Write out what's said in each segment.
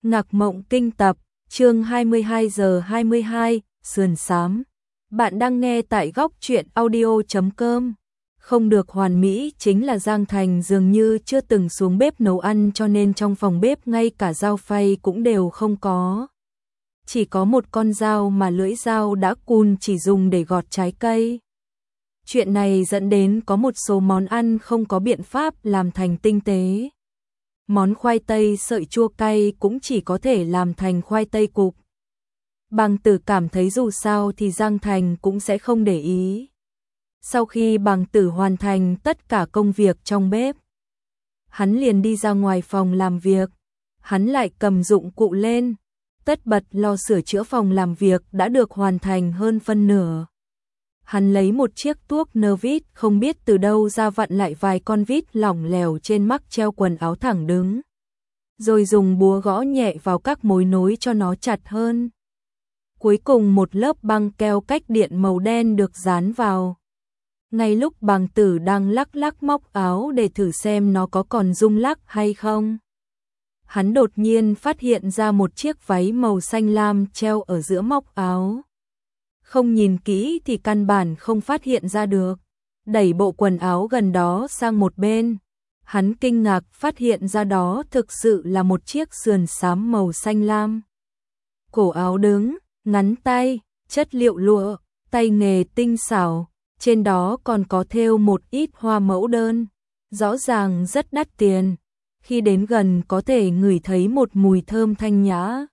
Ngạc Mộng Kinh tập, chương 22 giờ 22, sườn xám. Bạn đang nghe tại góc truyện audio.com. Không được hoàn mỹ chính là Giang Thành dường như chưa từng xuống bếp nấu ăn, cho nên trong phòng bếp ngay cả dao phay cũng đều không có. Chỉ có một con dao mà lưỡi dao đã cùn chỉ dùng để gọt trái cây. Chuyện này dẫn đến có một số món ăn không có biện pháp làm thành tinh tế. Món khoai tây sợi chua cay cũng chỉ có thể làm thành khoai tây cục. Bằng Tử cảm thấy dù sao thì Giang Thành cũng sẽ không để ý. Sau khi Bằng Tử hoàn thành tất cả công việc trong bếp, hắn liền đi ra ngoài phòng làm việc. Hắn lại cầm dụng cụ lên, tất bật lo sửa chữa phòng làm việc đã được hoàn thành hơn phân nửa. Hắn lấy một chiếc tuốc nơ vít không biết từ đâu ra vặn lại vài con vít lỏng lẻo trên mắc treo quần áo thẳng đứng. Rồi dùng búa gõ nhẹ vào các mối nối cho nó chặt hơn. Cuối cùng một lớp băng keo cách điện màu đen được dán vào. Ngay lúc Bằng Tử đang lắc lắc móc áo để thử xem nó có còn rung lắc hay không, hắn đột nhiên phát hiện ra một chiếc váy màu xanh lam treo ở giữa móc áo. Không nhìn kỹ thì căn bản không phát hiện ra được. Đẩy bộ quần áo gần đó sang một bên, hắn kinh ngạc phát hiện ra đó thực sự là một chiếc sườn xám màu xanh lam. Cổ áo đứng, ngắn tay, chất liệu lụa, tay nghề tinh xảo, trên đó còn có thêu một ít hoa mẫu đơn, rõ ràng rất đắt tiền. Khi đến gần có thể ngửi thấy một mùi thơm thanh nhã.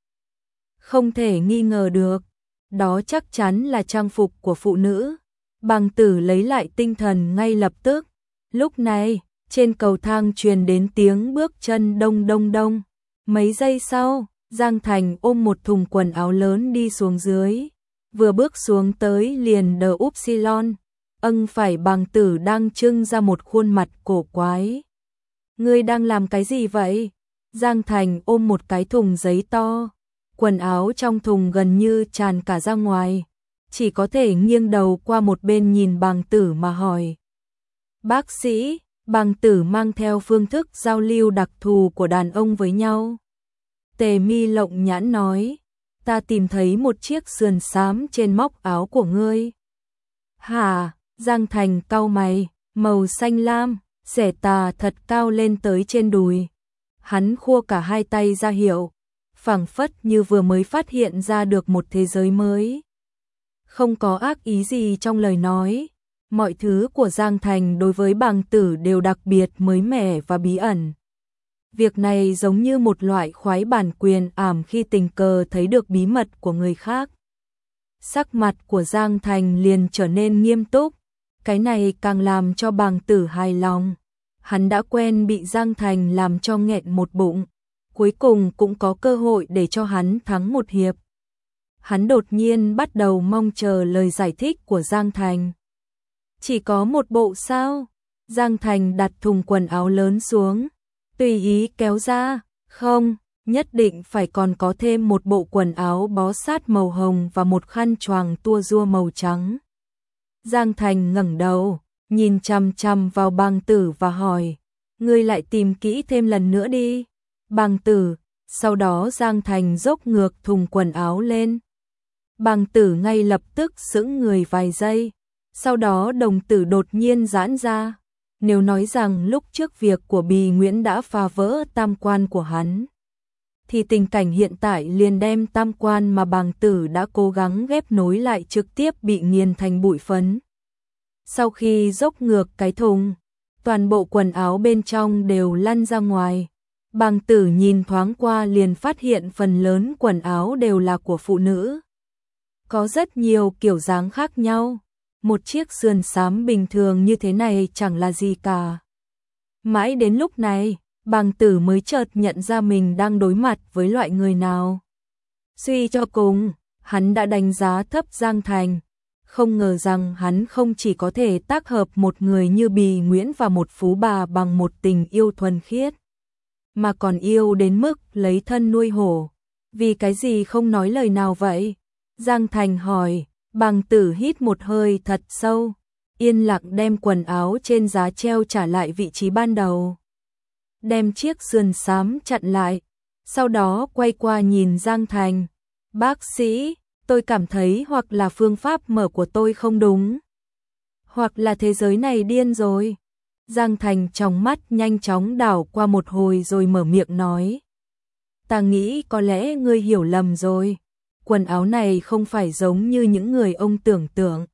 Không thể nghi ngờ được, đó chắc chắn là trang phục của phụ nữ. Bằng Tử lấy lại tinh thần ngay lập tức. Lúc này, trên cầu thang truyền đến tiếng bước chân đông đông đông. Mấy giây sau, Giang Thành ôm một thùng quần áo lớn đi xuống dưới. Vừa bước xuống tới liền đờ upsilon, phải Bằng Tử đang trưng ra một khuôn mặt cổ quái. Ngươi đang làm cái gì vậy? Giang Thành ôm một cái thùng giấy to. Quần áo trong thùng gần như tràn cả ra ngoài, chỉ có thể nghiêng đầu qua một bên nhìn Bằng Tử mà hỏi. Bác sĩ, Bằng Tử mang theo phương thức giao lưu đặc thù của đàn ông với nhau. Tề Mi lộng nhãn nói, ta tìm thấy một chiếc sườn xám trên móc áo của ngươi. Hả? Giang Thành cau mày, màu xanh lam, xẻ tà thật cao lên tới trên đùi. Hắn khua cả hai tay ra hiệu, phảng phất như vừa mới phát hiện ra được một thế giới mới. Không có ác ý gì trong lời nói, mọi thứ của Giang Thành đối với Bằng Tử đều đặc biệt mới mẻ và bí ẩn. Việc này giống như một loại khoái bản quyền ảm khi tình cờ thấy được bí mật của người khác. Sắc mặt của Giang Thành liền trở nên nghiêm túc, cái này càng làm cho Bằng Tử hài lòng. Hắn đã quen bị Giang Thành làm cho nghẹn một bụng, cuối cùng cũng có cơ hội để cho hắn thắng một hiệp. Hắn đột nhiên bắt đầu mong chờ lời giải thích của Giang Thành. Chỉ có một bộ sao? Giang Thành đặt thùng quần áo lớn xuống, tùy ý kéo ra. Không, nhất định phải còn có thêm một bộ quần áo bó sát màu hồng và một khăn choàng tua rua màu trắng. Giang Thành ngẩng đầu, nhìn chằm chằm vào Bằng Tử và hỏi, ngươi lại tìm kỹ thêm lần nữa đi. Bằng Tử, sau đó Giang Thành dốc ngược thùng quần áo lên. Bằng Tử ngay lập tức sững người vài giây, sau đó đồng tử đột nhiên giãn ra. Nếu nói rằng lúc trước việc của Bì Nguyễn đã phá vỡ tam quan của hắn, thì tình cảnh hiện tại liền đem tam quan mà Bằng Tử đã cố gắng ghép nối lại trực tiếp bị nghiền thành bụi phấn. Sau khi dốc ngược cái thùng, toàn bộ quần áo bên trong đều lăn ra ngoài. Bằng Tử nhìn thoáng qua liền phát hiện phần lớn quần áo đều là của phụ nữ. Có rất nhiều kiểu dáng khác nhau. Một chiếc sườn xám bình thường như thế này chẳng là gì cả. Mãi đến lúc này, Bằng Tử mới chợt nhận ra mình đang đối mặt với loại người nào. Suy cho cùng, hắn đã đánh giá thấp Giang Thành. Không ngờ rằng hắn không chỉ có thể tác hợp một người như Bì Nguyễn và một phú bà bằng một tình yêu thuần khiết, mà còn yêu đến mức lấy thân nuôi hổ. Vì cái gì không nói lời nào vậy? Giang Thành hỏi. Bằng Tử hít một hơi thật sâu, yên lặng đem quần áo trên giá treo trả lại vị trí ban đầu. Đem chiếc sườn xám chặn lại, Sau đó quay qua nhìn Giang Thành. Bác sĩ, tôi cảm thấy hoặc là phương pháp mở của tôi không đúng, hoặc là thế giới này điên rồi. Giang Thành trong mắt nhanh chóng đảo qua một hồi rồi mở miệng nói. Ta nghĩ có lẽ ngươi hiểu lầm rồi. Quần áo này không phải giống như những người ông tưởng tượng.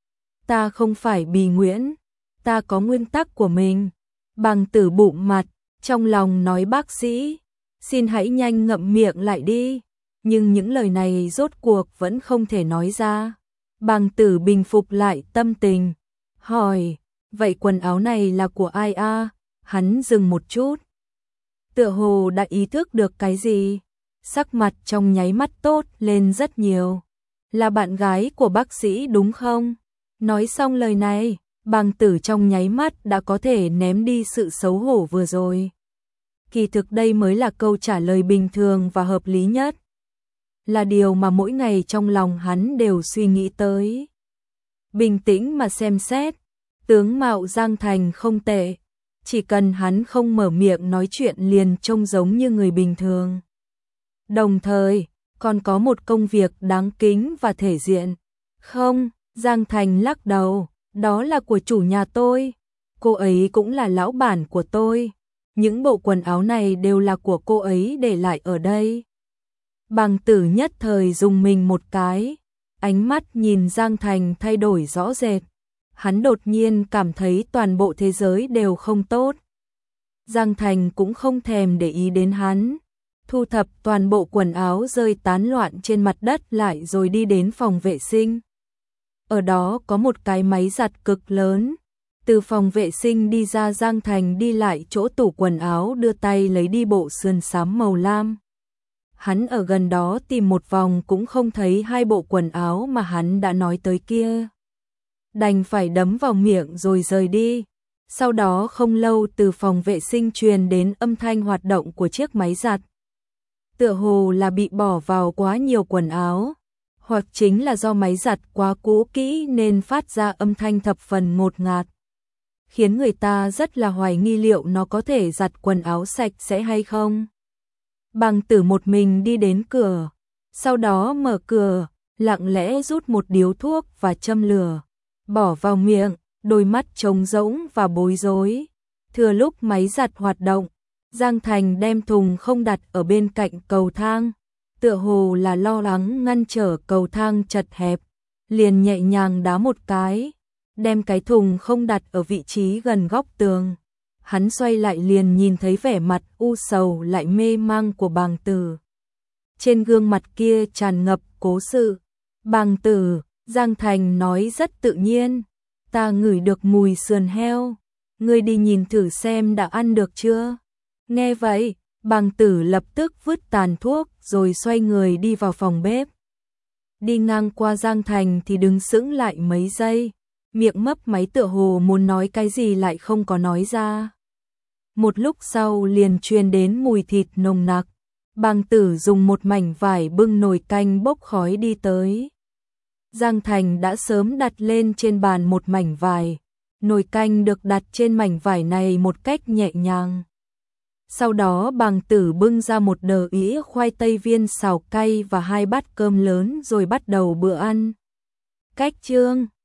Ta không phải Bì Nguyễn, ta có nguyên tắc của mình. Bằng Tử bụng mặt, trong lòng nói bác sĩ, xin hãy nhanh ngậm miệng lại đi. Nhưng những lời này rốt cuộc vẫn không thể nói ra. Bằng Tử bình phục lại tâm tình, hỏi, vậy quần áo này là của ai a? Hắn dừng một chút, tựa hồ đã ý thức được cái gì, sắc mặt trong nháy mắt tốt lên rất nhiều. Là bạn gái của bác sĩ đúng không? Nói xong lời này, Bằng Tử trong nháy mắt đã có thể ném đi sự xấu hổ vừa rồi. Kỳ thực đây mới là câu trả lời bình thường và hợp lý nhất. Là điều mà mỗi ngày trong lòng hắn đều suy nghĩ tới. Bình tĩnh mà xem xét, tướng mạo Giang Thành không tệ. Chỉ cần hắn không mở miệng nói chuyện liền trông giống như người bình thường. Đồng thời, còn có một công việc đáng kính và thể diện. Không, Giang Thành lắc đầu, đó là của chủ nhà tôi. Cô ấy cũng là lão bản của tôi. Những bộ quần áo này đều là của cô ấy để lại ở đây. Bằng Tử nhất thời dùng mình một cái. Ánh mắt nhìn Giang Thành thay đổi rõ rệt. Hắn đột nhiên cảm thấy toàn bộ thế giới đều không tốt. Giang Thành cũng không thèm để ý đến hắn. Thu thập toàn bộ quần áo rơi tán loạn trên mặt đất lại rồi đi đến phòng vệ sinh. Ở đó có một cái máy giặt cực lớn. Từ phòng vệ sinh đi ra, Giang Thành đi lại chỗ tủ quần áo, đưa tay lấy đi bộ sườn xám màu lam. Hắn ở gần đó tìm một vòng cũng không thấy hai bộ quần áo mà hắn đã nói tới kia. Đành phải đấm vào miệng rồi rời đi. Sau đó không lâu từ phòng vệ sinh truyền đến âm thanh hoạt động của chiếc máy giặt. Tựa hồ là bị bỏ vào quá nhiều quần áo, hoặc chính là do máy giặt quá cũ kỹ nên phát ra âm thanh thập phần ngột ngạt, khiến người ta rất là hoài nghi liệu nó có thể giặt quần áo sạch sẽ hay không. Bằng Tử một mình đi đến cửa, sau đó mở cửa, lặng lẽ rút một điếu thuốc và châm lửa, bỏ vào miệng, đôi mắt trống rỗng và bối rối. Thừa lúc máy giặt hoạt động, Giang Thành đem thùng không đặt ở bên cạnh cầu thang, tựa hồ là lo lắng ngăn trở cầu thang chật hẹp, liền nhẹ nhàng đá một cái, đem cái thùng không đặt ở vị trí gần góc tường. Hắn xoay lại liền nhìn thấy vẻ mặt u sầu lại mê mang của Bằng Tử. Trên gương mặt kia tràn ngập cố sự. Bằng Tử, Giang Thành nói rất tự nhiên, ta ngửi được mùi sườn heo, ngươi đi nhìn thử xem đã ăn được chưa. Nghe vậy, Bằng Tử lập tức vứt tàn thuốc rồi xoay người đi vào phòng bếp. Đi ngang qua Giang Thành thì đứng sững lại mấy giây, miệng mấp máy tựa hồ muốn nói cái gì lại không có nói ra. Một lúc sau liền truyền đến mùi thịt nồng nặc. Bằng Tử dùng một mảnh vải bưng nồi canh bốc khói đi tới. Giang Thành đã sớm đặt lên trên bàn một mảnh vải. Nồi canh được đặt trên mảnh vải này một cách nhẹ nhàng. Sau đó Bằng Tử bưng ra một đờ ĩa khoai tây viên xào cay và 2 bát cơm lớn rồi bắt đầu bữa ăn. Cách chương